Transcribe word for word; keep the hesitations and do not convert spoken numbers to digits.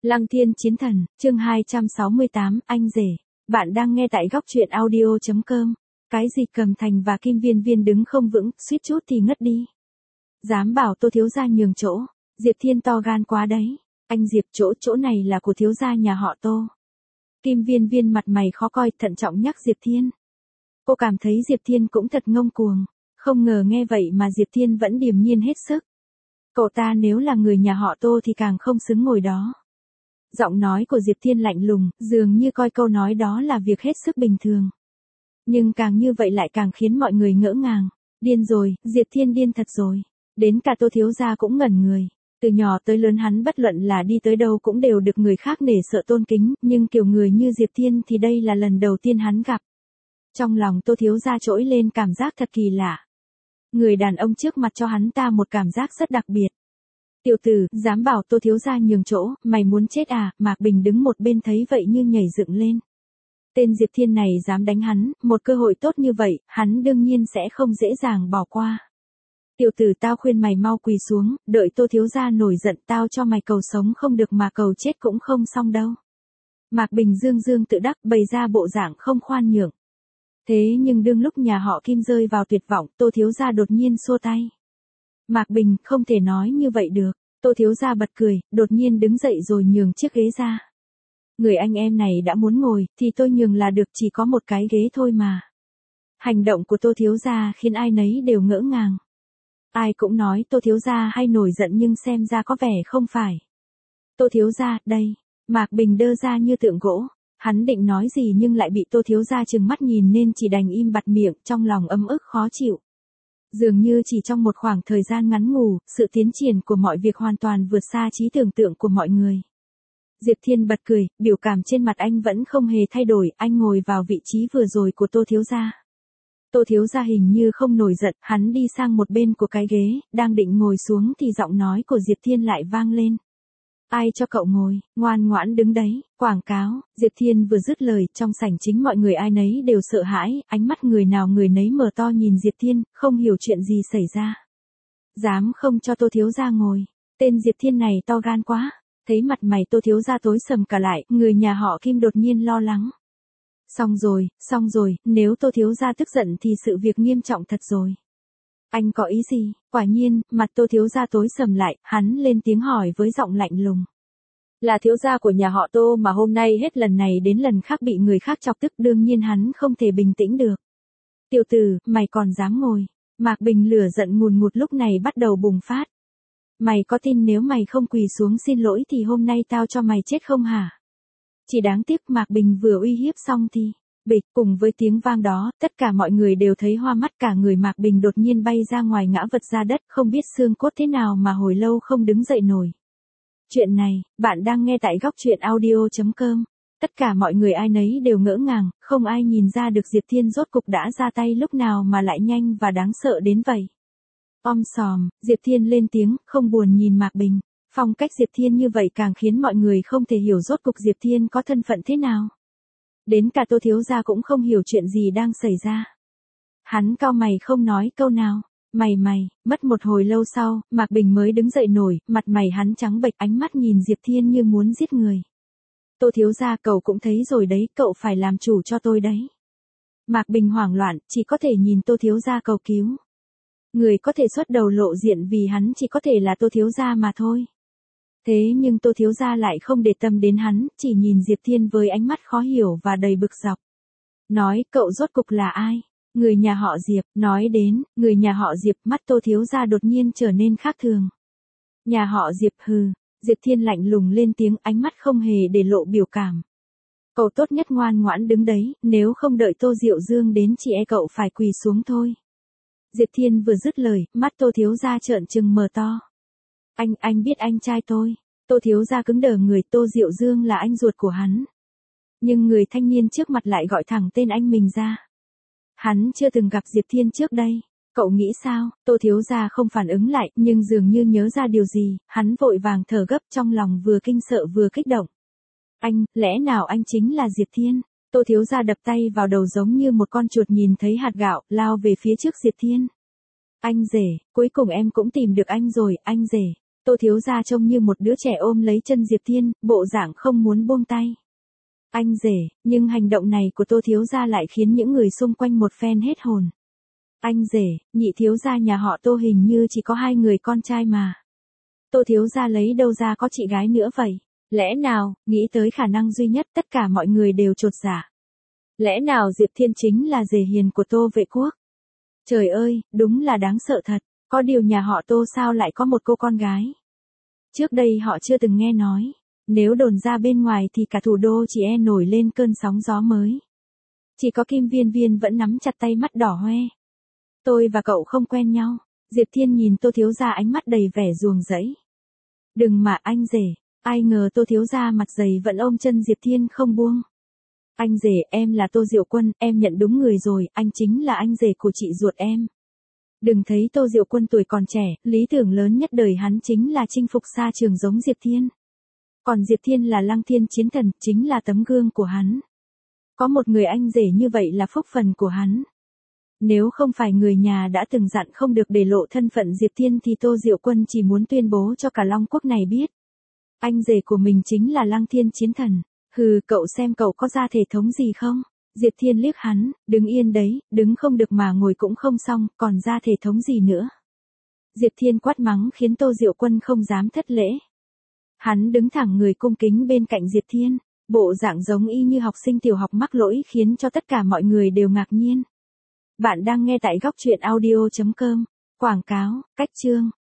Lăng Thiên Chiến Thần, chương hai trăm sáu mươi tám, anh rể. Bạn đang nghe tại góc truyện audio chấm com. Cái gì Cầm Thành và Kim Viên Viên đứng không vững, suýt chút thì ngất đi. Dám bảo Tô thiếu gia nhường chỗ, Diệp Thiên to gan quá đấy. Anh Diệp, chỗ chỗ này là của thiếu gia nhà họ Tô. Kim Viên Viên mặt mày khó coi, thận trọng nhắc Diệp Thiên. Cô cảm thấy Diệp Thiên cũng thật ngông cuồng, không ngờ nghe vậy mà Diệp Thiên vẫn điềm nhiên hết sức. Cậu ta nếu là người nhà họ Tô thì càng không xứng ngồi đó. Giọng nói của Diệp Thiên lạnh lùng, dường như coi câu nói đó là việc hết sức bình thường. Nhưng càng như vậy lại càng khiến mọi người ngỡ ngàng. Điên rồi, Diệp Thiên điên thật rồi. Đến cả Tô thiếu gia cũng ngẩn người. Từ nhỏ tới lớn hắn bất luận là đi tới đâu cũng đều được người khác nể sợ tôn kính, nhưng kiểu người như Diệp Thiên thì đây là lần đầu tiên hắn gặp. Trong lòng Tô thiếu gia trỗi lên cảm giác thật kỳ lạ. Người đàn ông trước mặt cho hắn ta một cảm giác rất đặc biệt. Tiểu tử, dám bảo Tô thiếu gia nhường chỗ, mày muốn chết à? Mạc Bình đứng một bên thấy vậy như nhảy dựng lên. Tên Diệp Thiên này dám đánh hắn, một cơ hội tốt như vậy, hắn đương nhiên sẽ không dễ dàng bỏ qua. Tiểu tử, tao khuyên mày mau quỳ xuống, đợi Tô thiếu gia nổi giận tao cho mày cầu sống không được mà cầu chết cũng không xong đâu. Mạc Bình dương dương tự đắc bày ra bộ dạng không khoan nhượng. Thế nhưng đương lúc nhà họ Kim rơi vào tuyệt vọng, Tô thiếu gia đột nhiên xua tay. Mạc Bình, không thể nói như vậy được. Tô thiếu gia bật cười, đột nhiên đứng dậy rồi nhường chiếc ghế ra. Người anh em này đã muốn ngồi, thì tôi nhường là được, chỉ có một cái ghế thôi mà. Hành động của Tô thiếu gia khiến ai nấy đều ngỡ ngàng. Ai cũng nói Tô thiếu gia hay nổi giận nhưng xem ra có vẻ không phải. Tô thiếu gia, đây. Mạc Bình đơ ra như tượng gỗ. Hắn định nói gì nhưng lại bị Tô thiếu gia trừng mắt nhìn nên chỉ đành im bặt miệng, trong lòng ấm ức khó chịu. Dường như chỉ trong một khoảng thời gian ngắn ngủi, sự tiến triển của mọi việc hoàn toàn vượt xa trí tưởng tượng của mọi người. Diệp Thiên bật cười, biểu cảm trên mặt anh vẫn không hề thay đổi, anh ngồi vào vị trí vừa rồi của Tô thiếu gia. Tô thiếu gia hình như không nổi giận, hắn đi sang một bên của cái ghế, đang định ngồi xuống thì giọng nói của Diệp Thiên lại vang lên. Ai cho cậu ngồi, ngoan ngoãn đứng đấy, quảng cáo. Diệp Thiên vừa dứt lời, trong sảnh chính mọi người ai nấy đều sợ hãi, ánh mắt người nào người nấy mở to nhìn Diệp Thiên, không hiểu chuyện gì xảy ra. Dám không cho Tô thiếu gia ngồi, tên Diệp Thiên này to gan quá. Thấy mặt mày Tô thiếu gia tối sầm cả lại, người nhà họ Kim đột nhiên lo lắng. Xong rồi, xong rồi, nếu Tô thiếu gia tức giận thì sự việc nghiêm trọng thật rồi. Anh có ý gì? Quả nhiên, mặt Tô thiếu gia tối sầm lại, hắn lên tiếng hỏi với giọng lạnh lùng. Là thiếu gia của nhà họ Tô mà hôm nay hết lần này đến lần khác bị người khác chọc tức, đương nhiên hắn không thể bình tĩnh được. Tiểu tử, mày còn dám ngồi? Mạc Bình lửa giận ngùn ngụt lúc này bắt đầu bùng phát. Mày có tin nếu mày không quỳ xuống xin lỗi thì hôm nay tao cho mày chết không hả? Chỉ đáng tiếc Mạc Bình vừa uy hiếp xong thì, bịch, cùng với tiếng vang đó, tất cả mọi người đều thấy hoa mắt, cả người Mạc Bình đột nhiên bay ra ngoài ngã vật ra đất, không biết xương cốt thế nào mà hồi lâu không đứng dậy nổi. Chuyện này, bạn đang nghe tại góc truyện audio chấm com. Tất cả mọi người ai nấy đều ngỡ ngàng, không ai nhìn ra được Diệp Thiên rốt cục đã ra tay lúc nào mà lại nhanh và đáng sợ đến vậy. Om sòm, Diệp Thiên lên tiếng, không buồn nhìn Mạc Bình. Phong cách Diệp Thiên như vậy càng khiến mọi người không thể hiểu rốt cục Diệp Thiên có thân phận thế nào. Đến cả Tô thiếu gia cũng không hiểu chuyện gì đang xảy ra. Hắn cau mày không nói câu nào. Mày mày, mất một hồi lâu sau, Mạc Bình mới đứng dậy nổi, mặt mày hắn trắng bệch, ánh mắt nhìn Diệp Thiên như muốn giết người. Tô thiếu gia, cậu cũng thấy rồi đấy, cậu phải làm chủ cho tôi đấy. Mạc Bình hoảng loạn, chỉ có thể nhìn Tô thiếu gia cầu cứu. Người có thể xuất đầu lộ diện vì hắn chỉ có thể là Tô thiếu gia mà thôi. Thế nhưng Tô thiếu gia lại không để tâm đến hắn, chỉ nhìn Diệp Thiên với ánh mắt khó hiểu và đầy bực dọc. Nói, cậu rốt cục là ai? Người nhà họ Diệp. Nói đến, người nhà họ Diệp, mắt Tô thiếu gia đột nhiên trở nên khác thường. Nhà họ Diệp, hừ. Diệp Thiên lạnh lùng lên tiếng, ánh mắt không hề để lộ biểu cảm. Cậu tốt nhất ngoan ngoãn đứng đấy, nếu không đợi Tô Diệu Dương đến chỉ e cậu phải quỳ xuống thôi. Diệp Thiên vừa dứt lời, mắt Tô thiếu gia trợn trừng mở to. Anh, anh biết anh trai tôi. Tô thiếu gia cứng đờ người, Tô Diệu Dương là anh ruột của hắn. Nhưng người thanh niên trước mặt lại gọi thẳng tên anh mình ra. Hắn chưa từng gặp Diệp Thiên trước đây. Cậu nghĩ sao? Tô thiếu gia không phản ứng lại, nhưng dường như nhớ ra điều gì, hắn vội vàng thở gấp, trong lòng vừa kinh sợ vừa kích động. Anh, lẽ nào anh chính là Diệp Thiên? Tô thiếu gia đập tay vào đầu giống như một con chuột nhìn thấy hạt gạo, lao về phía trước Diệp Thiên. Anh rể, cuối cùng em cũng tìm được anh rồi, anh rể. Tô thiếu gia trông như một đứa trẻ ôm lấy chân Diệp Thiên, bộ dạng không muốn buông tay. Anh rể, nhưng hành động này của Tô thiếu gia lại khiến những người xung quanh một phen hết hồn. Anh rể, nhị thiếu gia nhà họ Tô hình như chỉ có hai người con trai mà. Tô thiếu gia lấy đâu ra có chị gái nữa vậy? Lẽ nào, nghĩ tới khả năng duy nhất tất cả mọi người đều chột dạ. Lẽ nào Diệp Thiên chính là rể hiền của Tô Vệ Quốc? Trời ơi, đúng là đáng sợ thật, có điều nhà họ Tô sao lại có một cô con gái? Trước đây họ chưa từng nghe nói, nếu đồn ra bên ngoài thì cả thủ đô chỉ e nổi lên cơn sóng gió mới. Chỉ có Kim Viên Viên vẫn nắm chặt tay mắt đỏ hoe. Tôi và cậu không quen nhau. Diệp Thiên nhìn Tô thiếu gia ánh mắt đầy vẻ ruồng rẫy. Đừng mà anh rể, ai ngờ Tô thiếu gia mặt dày vẫn ôm chân Diệp Thiên không buông. Anh rể, em là Tô Diệu Quân, em nhận đúng người rồi, anh chính là anh rể của chị ruột em. Đừng thấy Tô Diệu Quân tuổi còn trẻ, lý tưởng lớn nhất đời hắn chính là chinh phục xa trường giống Diệp Thiên. Còn Diệp Thiên là Lăng Thiên chiến thần, chính là tấm gương của hắn. Có một người anh rể như vậy là phúc phần của hắn. Nếu không phải người nhà đã từng dặn không được để lộ thân phận Diệp Thiên thì Tô Diệu Quân chỉ muốn tuyên bố cho cả Long Quốc này biết. Anh rể của mình chính là Lăng Thiên chiến thần. Hừ, cậu xem cậu có ra thể thống gì không? Diệp Thiên liếc hắn, đứng yên đấy, đứng không được mà ngồi cũng không xong, còn ra thể thống gì nữa? Diệp Thiên quát mắng khiến Tô Diệu Quân không dám thất lễ. Hắn đứng thẳng người cung kính bên cạnh Diệp Thiên, bộ dạng giống y như học sinh tiểu học mắc lỗi khiến cho tất cả mọi người đều ngạc nhiên. Bạn đang nghe tại góc truyện audio chấm com. Quảng cáo, cách chương.